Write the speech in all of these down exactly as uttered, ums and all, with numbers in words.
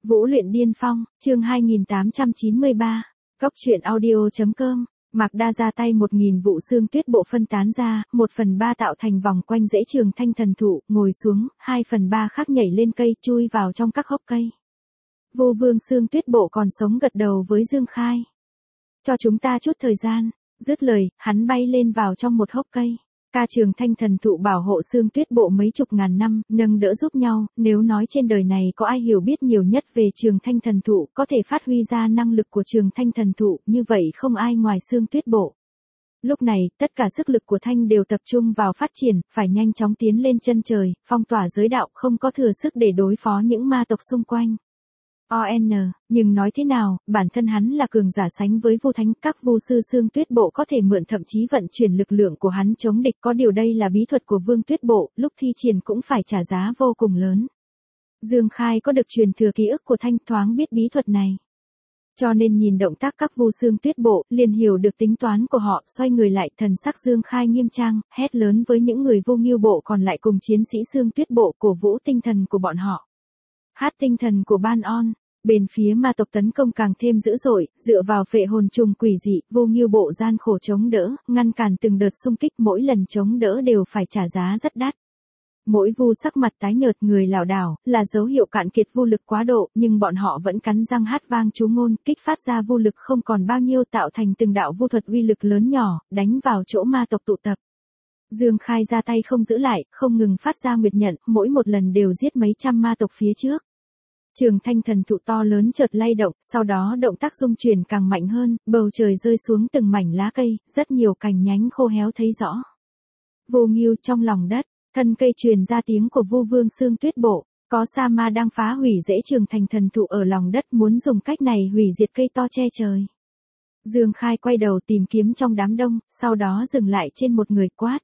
Vũ luyện điên phong, chương hai nghìn tám trăm chín mươi ba. Cốc truyện audio.com. Mạc Đa ra tay một nghìn vụ xương tuyết bộ phân tán ra, một phần ba tạo thành vòng quanh rễ Trường Thanh thần thụ, ngồi xuống, hai phần ba khác nhảy lên cây, chui vào trong các hốc cây. Vô Vương xương tuyết bộ còn sống gật đầu với Dương Khai. Cho chúng ta chút thời gian, dứt lời, hắn bay lên vào trong một hốc cây. Ca Trường Thanh thần thụ bảo hộ xương tuyết bộ mấy chục ngàn năm, nâng đỡ giúp nhau, nếu nói trên đời này có ai hiểu biết nhiều nhất về Trường Thanh thần thụ, có thể phát huy ra năng lực của Trường Thanh thần thụ, như vậy không ai ngoài xương tuyết bộ. Lúc này, tất cả sức lực của Thanh đều tập trung vào phát triển, phải nhanh chóng tiến lên chân trời, phong tỏa giới đạo, không có thừa sức để đối phó những ma tộc xung quanh. o en, nhưng nói thế nào, bản thân hắn là cường giả sánh với Vu Thánh, các vu sư xương tuyết bộ có thể mượn thậm chí vận chuyển lực lượng của hắn chống địch, có điều đây là bí thuật của Vương Tuyết Bộ, lúc thi triển cũng phải trả giá vô cùng lớn. Dương Khai có được truyền thừa ký ức của Thanh, thoáng biết bí thuật này. Cho nên nhìn động tác các vu xương tuyết bộ, liền hiểu được tính toán của họ, xoay người lại, thần sắc Dương Khai nghiêm trang, hét lớn với những người Vô Ngưu bộ còn lại cùng chiến sĩ xương tuyết bộ, cổ vũ tinh thần của bọn họ. Hát tinh thần của Ban On. Bên phía ma tộc tấn công càng thêm dữ dội, dựa vào phệ hồn trùng quỷ dị, Vô Ngưu bộ gian khổ chống đỡ, ngăn cản từng đợt xung kích, mỗi lần chống đỡ đều phải trả giá rất đắt. Mỗi vu sắc mặt tái nhợt, người lảo đảo, là dấu hiệu cạn kiệt vô lực quá độ, nhưng bọn họ vẫn cắn răng hát vang chú ngôn, kích phát ra vô lực không còn bao nhiêu, tạo thành từng đạo vu thuật uy lực lớn nhỏ, đánh vào chỗ ma tộc tụ tập. Dương Khai ra tay không giữ lại, không ngừng phát ra nguyệt nhận, mỗi một lần đều giết mấy trăm ma tộc phía trước. Trường Thanh thần thụ to lớn chợt lay động, sau đó động tác dung chuyển càng mạnh hơn, bầu trời rơi xuống từng mảnh lá cây, rất nhiều cành nhánh khô héo thấy rõ. Vô Ngưu trong lòng đất, thân cây truyền ra tiếng của Vu Vương xương tuyết bộ, có sa ma đang phá hủy rễ Trường Thanh thần thụ ở lòng đất, muốn dùng cách này hủy diệt cây to che trời. Dương Khai quay đầu tìm kiếm trong đám đông, sau đó dừng lại trên một người quát.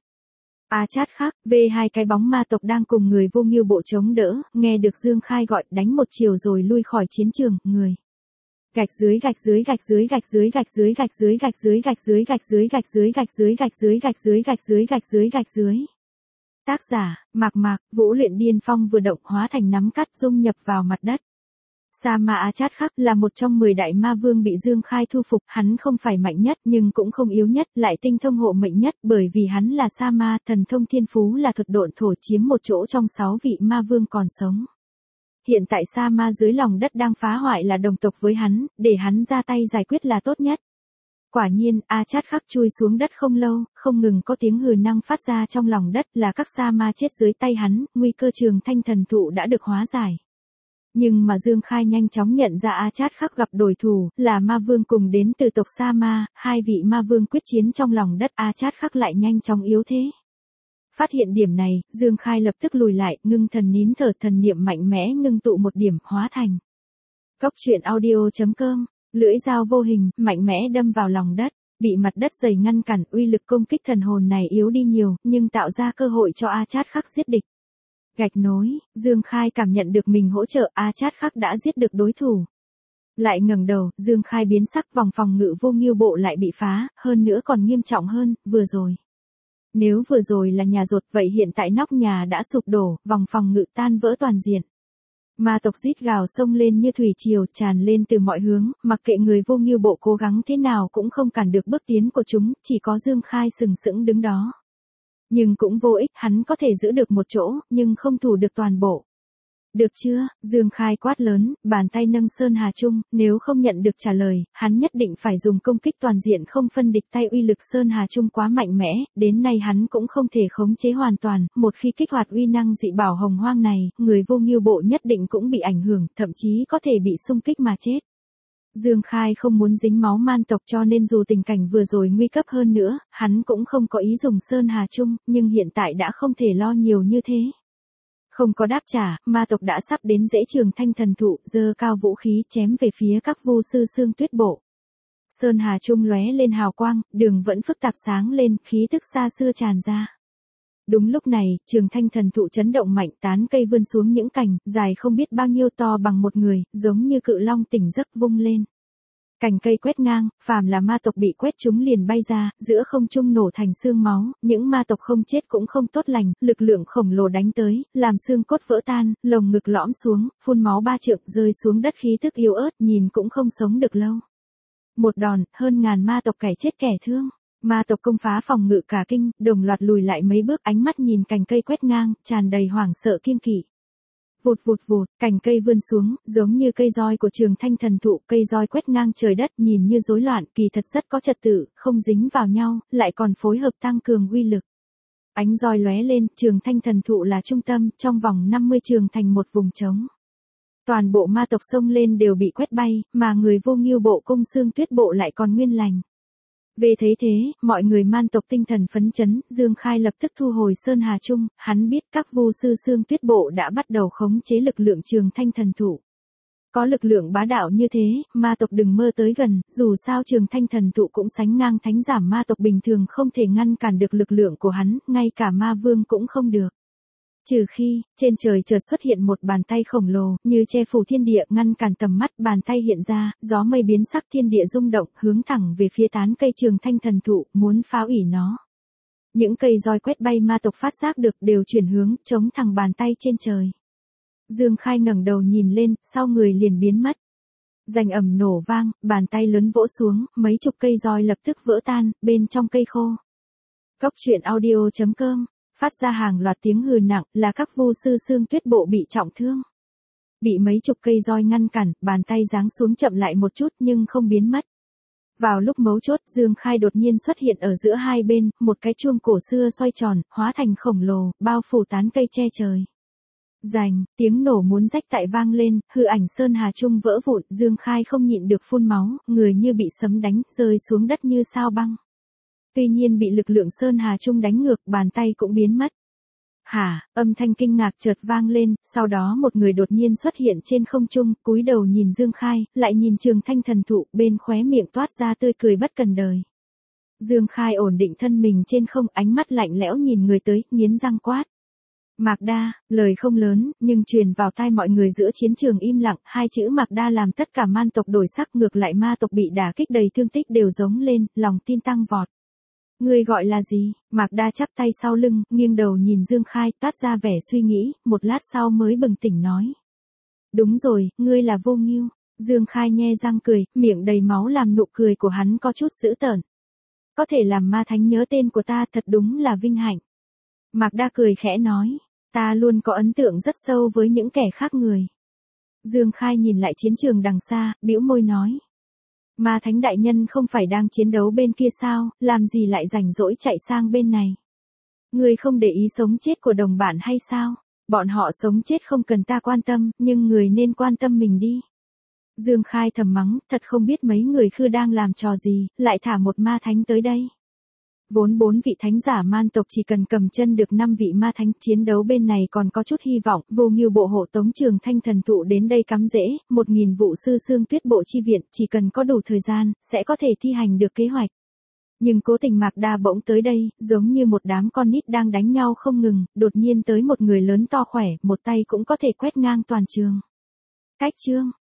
A Chát Khắc, về hai cái bóng ma tộc đang cùng người Vô Ngưu bộ chống đỡ, nghe được Dương Khai gọi, đánh một chiều rồi lui khỏi chiến trường, người. Gạch dưới gạch dưới gạch dưới gạch dưới gạch dưới gạch dưới gạch dưới gạch dưới gạch dưới gạch dưới gạch dưới gạch dưới gạch dưới gạch dưới gạch dưới gạch dưới. Tác giả, Mạc Mạc, Vũ luyện điên phong vừa động hóa thành nắm cắt dung nhập vào mặt đất. Sa Ma A Chát Khắc là một trong mười đại ma vương bị Dương Khai thu phục, hắn không phải mạnh nhất nhưng cũng không yếu nhất, lại tinh thông hộ mệnh nhất, bởi vì hắn là Sa Ma, thần thông thiên phú là thuật độn thổ, chiếm một chỗ trong sáu vị ma vương còn sống. Hiện tại Sa Ma dưới lòng đất đang phá hoại là đồng tộc với hắn, để hắn ra tay giải quyết là tốt nhất. Quả nhiên, A Chát Khắc chui xuống đất không lâu, không ngừng có tiếng hừ năng phát ra trong lòng đất, là các Sa Ma chết dưới tay hắn, nguy cơ Trường Thanh thần thụ đã được hóa giải. Nhưng mà Dương Khai nhanh chóng nhận ra A Chát Khắc gặp đối thủ, là ma vương cùng đến từ tộc Sa Ma, hai vị ma vương quyết chiến trong lòng đất, A Chát Khắc lại nhanh chóng yếu thế. Phát hiện điểm này, Dương Khai lập tức lùi lại, ngưng thần nín thở, thần niệm mạnh mẽ ngưng tụ một điểm, hóa thành. Cốc truyện audio.com, lưỡi dao vô hình, mạnh mẽ đâm vào lòng đất, bị mặt đất dày ngăn cản, uy lực công kích thần hồn này yếu đi nhiều, nhưng tạo ra cơ hội cho A Chát Khắc giết địch. Gạch nối, Dương Khai cảm nhận được mình hỗ trợ, A Chát Khắc đã giết được đối thủ. Lại ngẩng đầu, Dương Khai biến sắc, vòng phòng ngự Vô Ngưu bộ lại bị phá, hơn nữa còn nghiêm trọng hơn, vừa rồi. Nếu vừa rồi là nhà rột, vậy hiện tại nóc nhà đã sụp đổ, vòng phòng ngự tan vỡ toàn diện. Ma tộc rít gào xông lên như thủy triều, tràn lên từ mọi hướng, mặc kệ người Vô Ngưu bộ cố gắng thế nào cũng không cản được bước tiến của chúng, chỉ có Dương Khai sừng sững đứng đó. Nhưng cũng vô ích, hắn có thể giữ được một chỗ, nhưng không thủ được toàn bộ. Được chưa, Dương Khai quát lớn, bàn tay nâng Sơn Hà Trung, nếu không nhận được trả lời, hắn nhất định phải dùng công kích toàn diện không phân địch tay, uy lực Sơn Hà Trung quá mạnh mẽ, đến nay hắn cũng không thể khống chế hoàn toàn, một khi kích hoạt uy năng dị bảo hồng hoang này, người Vô Ngưu bộ nhất định cũng bị ảnh hưởng, thậm chí có thể bị xung kích mà chết. Dương Khai không muốn dính máu man tộc, cho nên dù tình cảnh vừa rồi nguy cấp hơn nữa, hắn cũng không có ý dùng Sơn Hà Trung, nhưng hiện tại đã không thể lo nhiều như thế. Không có đáp trả, ma tộc đã sắp đến rễ Trường Thanh thần thụ, giơ cao vũ khí chém về phía các vu sư xương tuyết bộ. Sơn Hà Trung lóe lên hào quang, đường vẫn phức tạp sáng lên, khí tức xa xưa tràn ra. Đúng lúc này, Trường Thanh thần thụ chấn động mạnh, tán cây vươn xuống những cành, dài không biết bao nhiêu, to bằng một người, giống như cự long tỉnh giấc vung lên. Cành cây quét ngang, phàm là ma tộc bị quét chúng liền bay ra, giữa không trung nổ thành xương máu, những ma tộc không chết cũng không tốt lành, lực lượng khổng lồ đánh tới, làm xương cốt vỡ tan, lồng ngực lõm xuống, phun máu ba trượng, rơi xuống đất khí tức yếu ớt, nhìn cũng không sống được lâu. Một đòn, hơn ngàn ma tộc kẻ chết kẻ thương. Ma tộc công phá phòng ngự cả kinh, đồng loạt lùi lại mấy bước, ánh mắt nhìn cành cây quét ngang, tràn đầy hoảng sợ kiêng kỵ. Vụt vụt vụt, cành cây vươn xuống, giống như cây roi của Trường Thanh thần thụ, cây roi quét ngang trời đất, nhìn như rối loạn, kỳ thật rất có trật tự, không dính vào nhau, lại còn phối hợp tăng cường uy lực. Ánh roi lóe lên, Trường Thanh thần thụ là trung tâm, trong vòng năm mươi trường thành một vùng trống. Toàn bộ ma tộc xông lên đều bị quét bay, mà người Vô Ngưu bộ cung Xương Tuyết bộ lại còn nguyên lành. Về thấy thế, mọi người man tộc tinh thần phấn chấn, Dương Khai lập tức thu hồi Sơn Hà Trung, hắn biết các vu sư Xương Tuyết bộ đã bắt đầu khống chế lực lượng Trường Thanh thần thụ. Có lực lượng bá đạo như thế, ma tộc đừng mơ tới gần, dù sao Trường Thanh thần thụ cũng sánh ngang thánh giảm ma tộc bình thường không thể ngăn cản được lực lượng của hắn, ngay cả ma vương cũng không được. Trừ khi, trên trời chợt xuất hiện một bàn tay khổng lồ, như che phủ thiên địa ngăn cản tầm mắt, bàn tay hiện ra, gió mây biến sắc thiên địa rung động, hướng thẳng về phía tán cây Trường Thanh thần thụ, muốn phá hủy nó. Những cây roi quét bay ma tộc phát giác được đều chuyển hướng, chống thẳng bàn tay trên trời. Dương Khai ngẩng đầu nhìn lên, sau người liền biến mất. Rành ầm nổ vang, bàn tay lớn vỗ xuống, mấy chục cây roi lập tức vỡ tan, bên trong cây khô. Cốc truyện audio chấm com phát ra hàng loạt tiếng hừ nặng, là các vu sư Xương Tuyết bộ bị trọng thương. Bị mấy chục cây roi ngăn cản, bàn tay giáng xuống chậm lại một chút nhưng không biến mất. Vào lúc mấu chốt, Dương Khai đột nhiên xuất hiện ở giữa hai bên, một cái chuông cổ xưa xoay tròn, hóa thành khổng lồ, bao phủ tán cây che trời. Rành, tiếng nổ muốn rách tại vang lên, hư ảnh Sơn Hà Trung vỡ vụn, Dương Khai không nhịn được phun máu, người như bị sấm đánh, rơi xuống đất như sao băng. Tuy nhiên bị lực lượng Sơn Hà Trung đánh ngược, bàn tay cũng biến mất. Hả, âm thanh kinh ngạc chợt vang lên, sau đó một người đột nhiên xuất hiện trên không trung, cúi đầu nhìn Dương Khai, lại nhìn Trường Thanh thần thụ, bên khóe miệng toát ra tươi cười bất cần đời. Dương Khai ổn định thân mình trên không, ánh mắt lạnh lẽo nhìn người tới, nghiến răng quát. Mạc Đa, lời không lớn, nhưng truyền vào tai mọi người giữa chiến trường im lặng, hai chữ Mạc Đa làm tất cả man tộc đổi sắc, ngược lại ma tộc bị đả kích đầy thương tích đều giống lên, lòng tin tăng vọt. Ngươi gọi là gì? Mạc Đa chắp tay sau lưng, nghiêng đầu nhìn Dương Khai, toát ra vẻ suy nghĩ, một lát sau mới bừng tỉnh nói. Đúng rồi, ngươi là Vô Ngưu. Dương Khai nhe răng cười, miệng đầy máu làm nụ cười của hắn có chút dữ tợn. Có thể làm ma thánh nhớ tên của ta thật đúng là vinh hạnh. Mạc Đa cười khẽ nói, ta luôn có ấn tượng rất sâu với những kẻ khác người. Dương Khai nhìn lại chiến trường đằng xa, bĩu môi nói. Ma thánh đại nhân không phải đang chiến đấu bên kia sao, làm gì lại rảnh rỗi chạy sang bên này. Người không để ý sống chết của đồng bạn hay sao? Bọn họ sống chết không cần ta quan tâm, nhưng người nên quan tâm mình đi. Dương Khai thầm mắng, thật không biết mấy người khư đang làm trò gì, lại thả một ma thánh tới đây. Vốn bốn vị thánh giả man tộc chỉ cần cầm chân được năm vị ma thánh, chiến đấu bên này còn có chút hy vọng, Vô Ngưu bộ hộ tống Trường Thanh thần thụ đến đây cắm rễ, một nghìn vụ sư Xương Tuyết bộ chi viện, chỉ cần có đủ thời gian, sẽ có thể thi hành được kế hoạch. Nhưng cố tình Mạc Đa bỗng tới đây, giống như một đám con nít đang đánh nhau không ngừng, đột nhiên tới một người lớn to khỏe, một tay cũng có thể quét ngang toàn trường. Cách chương